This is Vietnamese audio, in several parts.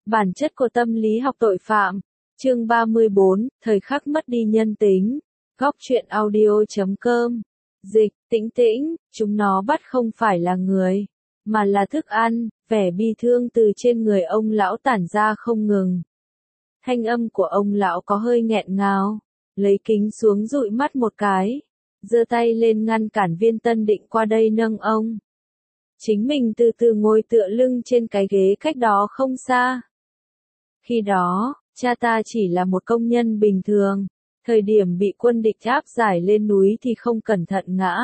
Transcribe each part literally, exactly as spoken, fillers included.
Bản chất của tâm lý học tội phạm. Chương ba mươi bốn, thời khắc mất đi nhân tính. Góc truyện audio chấm com. Dịch, Tĩnh Tĩnh, chúng nó bắt không phải là người, mà là thức ăn. Vẻ bi thương từ trên người ông lão tản ra không ngừng. Thanh âm của ông lão có hơi nghẹn ngào, lấy kính xuống dụi mắt một cái, giơ tay lên ngăn cản Viên Tân Định qua đây nâng ông. Chính mình từ từ ngồi tựa lưng trên cái ghế cách đó không xa. Khi đó, cha ta chỉ là một công nhân bình thường, thời điểm bị quân địch áp giải lên núi thì không cẩn thận ngã.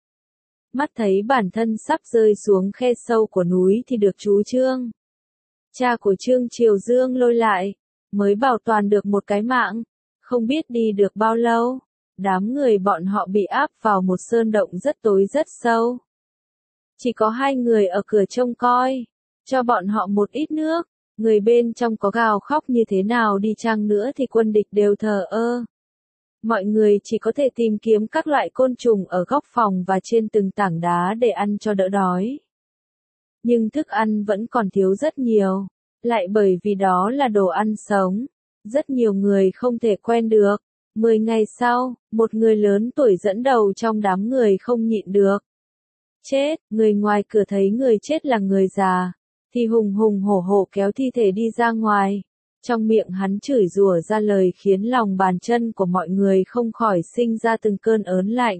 Mắt thấy bản thân sắp rơi xuống khe sâu của núi thì được chú Trương, cha của Trương Triều Dương lôi lại, mới bảo toàn được một cái mạng. Không biết đi được bao lâu, đám người bọn họ bị áp vào một sơn động rất tối rất sâu. Chỉ có hai người ở cửa trông coi, cho bọn họ một ít nước. Người bên trong có gào khóc như thế nào đi chăng nữa thì quân địch đều thờ ơ. Mọi người chỉ có thể tìm kiếm các loại côn trùng ở góc phòng và trên từng tảng đá để ăn cho đỡ đói. Nhưng thức ăn vẫn còn thiếu rất nhiều, lại bởi vì đó là đồ ăn sống. Rất nhiều người không thể quen được. Mười ngày sau, một người lớn tuổi dẫn đầu trong đám người không nhịn được. Chết, người ngoài cửa thấy người chết là người già, thì hùng hùng hổ hổ kéo thi thể đi ra ngoài. Trong miệng hắn chửi rủa ra lời khiến lòng bàn chân của mọi người không khỏi sinh ra từng cơn ớn lạnh.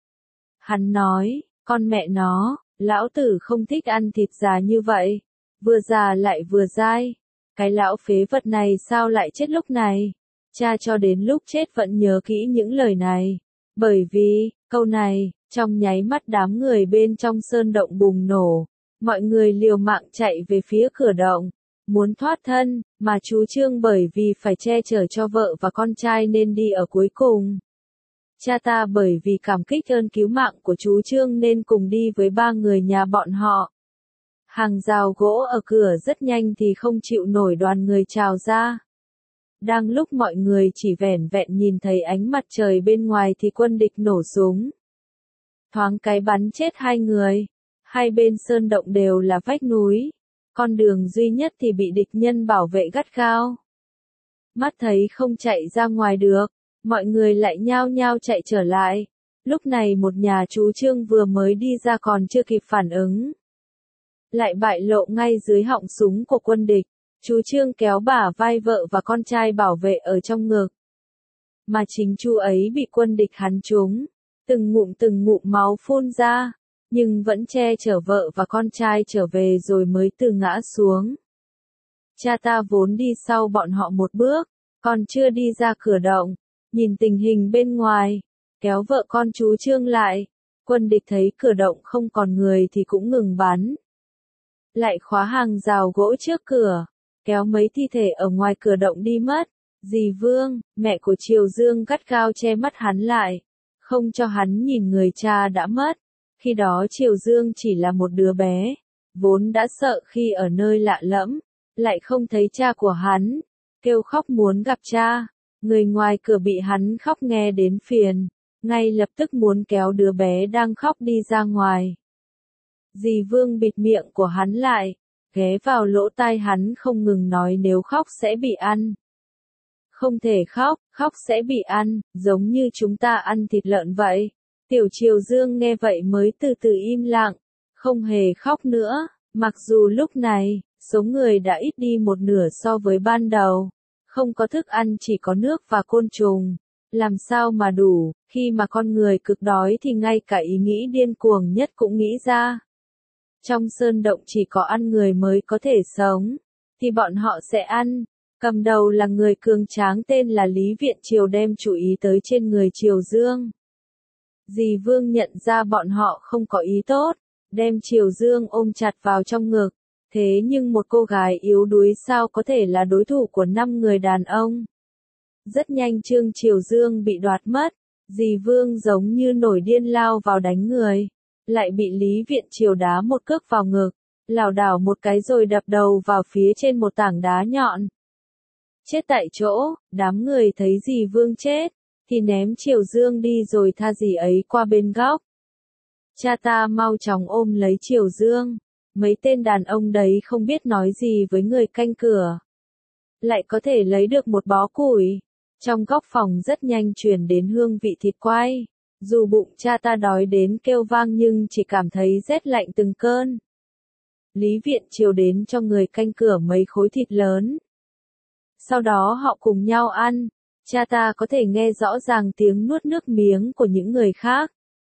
Hắn nói, con mẹ nó, lão tử không thích ăn thịt già như vậy, vừa già lại vừa dai. Cái lão phế vật này sao lại chết lúc này? Cha cho đến lúc chết vẫn nhớ kỹ những lời này. Bởi vì, câu này, trong nháy mắt đám người bên trong sơn động bùng nổ. Mọi người liều mạng chạy về phía cửa động, muốn thoát thân, mà chú Trương bởi vì phải che chở cho vợ và con trai nên đi ở cuối cùng. Cha ta bởi vì cảm kích ơn cứu mạng của chú Trương nên cùng đi với ba người nhà bọn họ. Hàng rào gỗ ở cửa rất nhanh thì không chịu nổi đoàn người trào ra. Đang lúc mọi người chỉ vẻn vẹn nhìn thấy ánh mặt trời bên ngoài thì quân địch nổ súng. Thoáng cái bắn chết hai người. Hai bên sơn động đều là vách núi. Con đường duy nhất thì bị địch nhân bảo vệ gắt gao. Mắt thấy không chạy ra ngoài được, mọi người lại nhao nhao chạy trở lại. Lúc này một nhà chú Trương vừa mới đi ra còn chưa kịp phản ứng, lại bại lộ ngay dưới họng súng của quân địch. Chú Trương kéo bả vai vợ và con trai bảo vệ ở trong ngực. Mà chính chú ấy bị quân địch hắn trúng, từng ngụm từng ngụm máu phun ra, nhưng vẫn che chở vợ và con trai trở về rồi mới từ ngã xuống. Cha ta vốn đi sau bọn họ một bước, còn chưa đi ra cửa động, nhìn tình hình bên ngoài, kéo vợ con chú Trương lại. Quân địch thấy cửa động không còn người thì cũng ngừng bắn. Lại khóa hàng rào gỗ trước cửa, kéo mấy thi thể ở ngoài cửa động đi mất. Dì Vương, mẹ của Triều Dương gắt gao che mắt hắn lại, không cho hắn nhìn người cha đã mất. Khi đó Triều Dương chỉ là một đứa bé, vốn đã sợ khi ở nơi lạ lẫm, lại không thấy cha của hắn, kêu khóc muốn gặp cha. Người ngoài cửa bị hắn khóc nghe đến phiền, ngay lập tức muốn kéo đứa bé đang khóc đi ra ngoài. Dì Vương bịt miệng của hắn lại, ghé vào lỗ tai hắn không ngừng nói nếu khóc sẽ bị ăn. Không thể khóc, khóc sẽ bị ăn, giống như chúng ta ăn thịt lợn vậy. Tiểu Triều Dương nghe vậy mới từ từ im lặng, không hề khóc nữa. Mặc dù lúc này, số người đã ít đi một nửa so với ban đầu. Không có thức ăn chỉ có nước và côn trùng. Làm sao mà đủ, khi mà con người cực đói thì ngay cả ý nghĩ điên cuồng nhất cũng nghĩ ra. Trong sơn động chỉ có ăn người mới có thể sống, thì bọn họ sẽ ăn. Cầm đầu là người cường tráng tên là Lý Viện Triều đem chú ý tới trên người Triều Dương. Dì Vương nhận ra bọn họ không có ý tốt, đem Triều Dương ôm chặt vào trong ngực. Thế nhưng một cô gái yếu đuối sao có thể là đối thủ của năm người đàn ông. Rất nhanh Trương Triều Dương bị đoạt mất, dì Vương giống như nổi điên lao vào đánh người, lại bị Lý Viện Triều đá một cước vào ngực, lảo đảo một cái rồi đập đầu vào phía trên một tảng đá nhọn. Chết tại chỗ, đám người thấy dì Vương chết, thì ném Triều Dương đi rồi tha dì ấy qua bên góc. Cha ta mau chóng ôm lấy Triều Dương, mấy tên đàn ông đấy không biết nói gì với người canh cửa, lại có thể lấy được một bó củi. Trong góc phòng rất nhanh truyền đến hương vị thịt quay. Dù bụng cha ta đói đến kêu vang nhưng chỉ cảm thấy rét lạnh từng cơn. Lý Viện chiều đến cho người canh cửa mấy khối thịt lớn. Sau đó họ cùng nhau ăn, cha ta có thể nghe rõ ràng tiếng nuốt nước miếng của những người khác.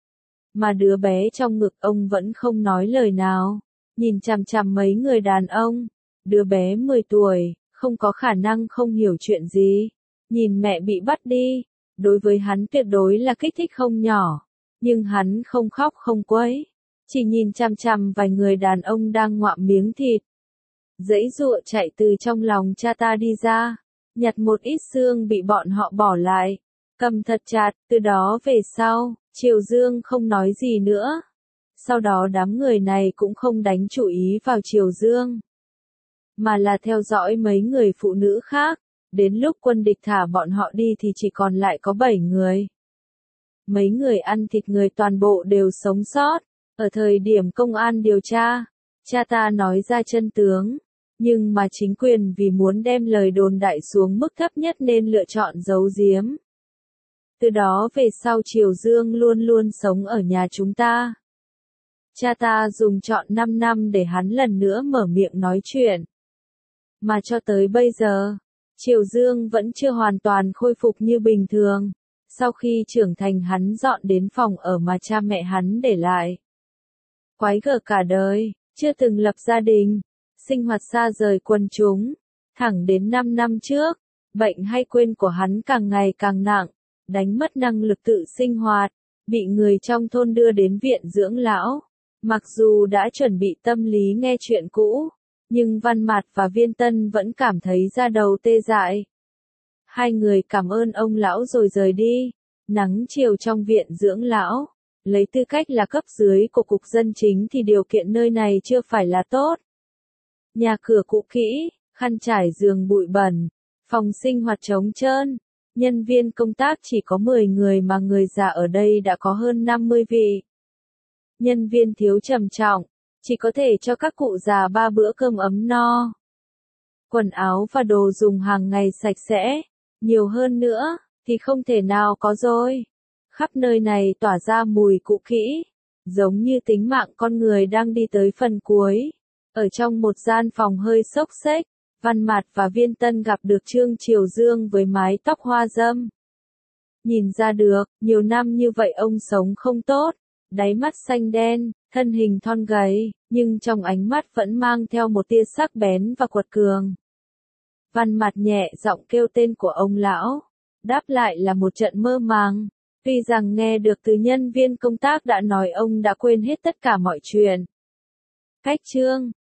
Mà đứa bé trong ngực ông vẫn không nói lời nào, nhìn chằm chằm mấy người đàn ông. Đứa bé mười tuổi, không có khả năng không hiểu chuyện gì. Nhìn mẹ bị bắt đi, đối với hắn tuyệt đối là kích thích không nhỏ. Nhưng hắn không khóc không quấy, chỉ nhìn chằm chằm vài người đàn ông đang ngoạm miếng thịt. Giãy giụa chạy từ trong lòng cha ta đi ra, nhặt một ít xương bị bọn họ bỏ lại, cầm thật chặt. Từ đó về sau, Triều Dương không nói gì nữa. Sau đó đám người này cũng không đánh chủ ý vào Triều Dương, mà là theo dõi mấy người phụ nữ khác. Đến lúc quân địch thả bọn họ đi thì chỉ còn lại có bảy người. Mấy người ăn thịt người toàn bộ đều sống sót. Ở thời điểm công an điều tra, cha ta nói ra chân tướng, nhưng mà chính quyền vì muốn đem lời đồn đại xuống mức thấp nhất nên lựa chọn giấu giếm. Từ đó về sau Triều Dương luôn luôn sống ở nhà chúng ta. Cha ta dùng trọn năm năm để hắn lần nữa mở miệng nói chuyện. Mà cho tới bây giờ, Triều Dương vẫn chưa hoàn toàn khôi phục như bình thường. Sau khi trưởng thành hắn dọn đến phòng ở mà cha mẹ hắn để lại. Quái gở cả đời, chưa từng lập gia đình, sinh hoạt xa rời quần chúng. Thẳng đến năm năm trước, bệnh hay quên của hắn càng ngày càng nặng, đánh mất năng lực tự sinh hoạt, bị người trong thôn đưa đến viện dưỡng lão. Mặc dù đã chuẩn bị tâm lý nghe chuyện cũ, nhưng Văn Mạt và Viên Tân vẫn cảm thấy da đầu tê dại. Hai người cảm ơn ông lão rồi rời đi. Nắng chiều trong viện dưỡng lão, lấy tư cách là cấp dưới của cục dân chính thì điều kiện nơi này chưa phải là tốt. Nhà cửa cũ kỹ, khăn trải giường bụi bẩn, phòng sinh hoạt trống trơn. Nhân viên công tác chỉ có mười người mà người già ở đây đã có hơn năm mươi vị. Nhân viên thiếu trầm trọng, chỉ có thể cho các cụ già ba bữa cơm ấm no. Quần áo và đồ dùng hàng ngày sạch sẽ, nhiều hơn nữa, thì không thể nào có rồi. Khắp nơi này tỏa ra mùi cũ kỹ, giống như tính mạng con người đang đi tới phần cuối. Ở trong một gian phòng hơi xốc xếch, Văn Mạt và Viên Tân gặp được Trương Triều Dương với mái tóc hoa râm. Nhìn ra được, nhiều năm như vậy ông sống không tốt, đáy mắt xanh đen, thân hình thon gầy, nhưng trong ánh mắt vẫn mang theo một tia sắc bén và quật cường. Văn Mạt nhẹ giọng kêu tên của ông lão, đáp lại là một trận mơ màng. Tuy rằng nghe được từ nhân viên công tác đã nói ông đã quên hết tất cả mọi chuyện. Cách Trương,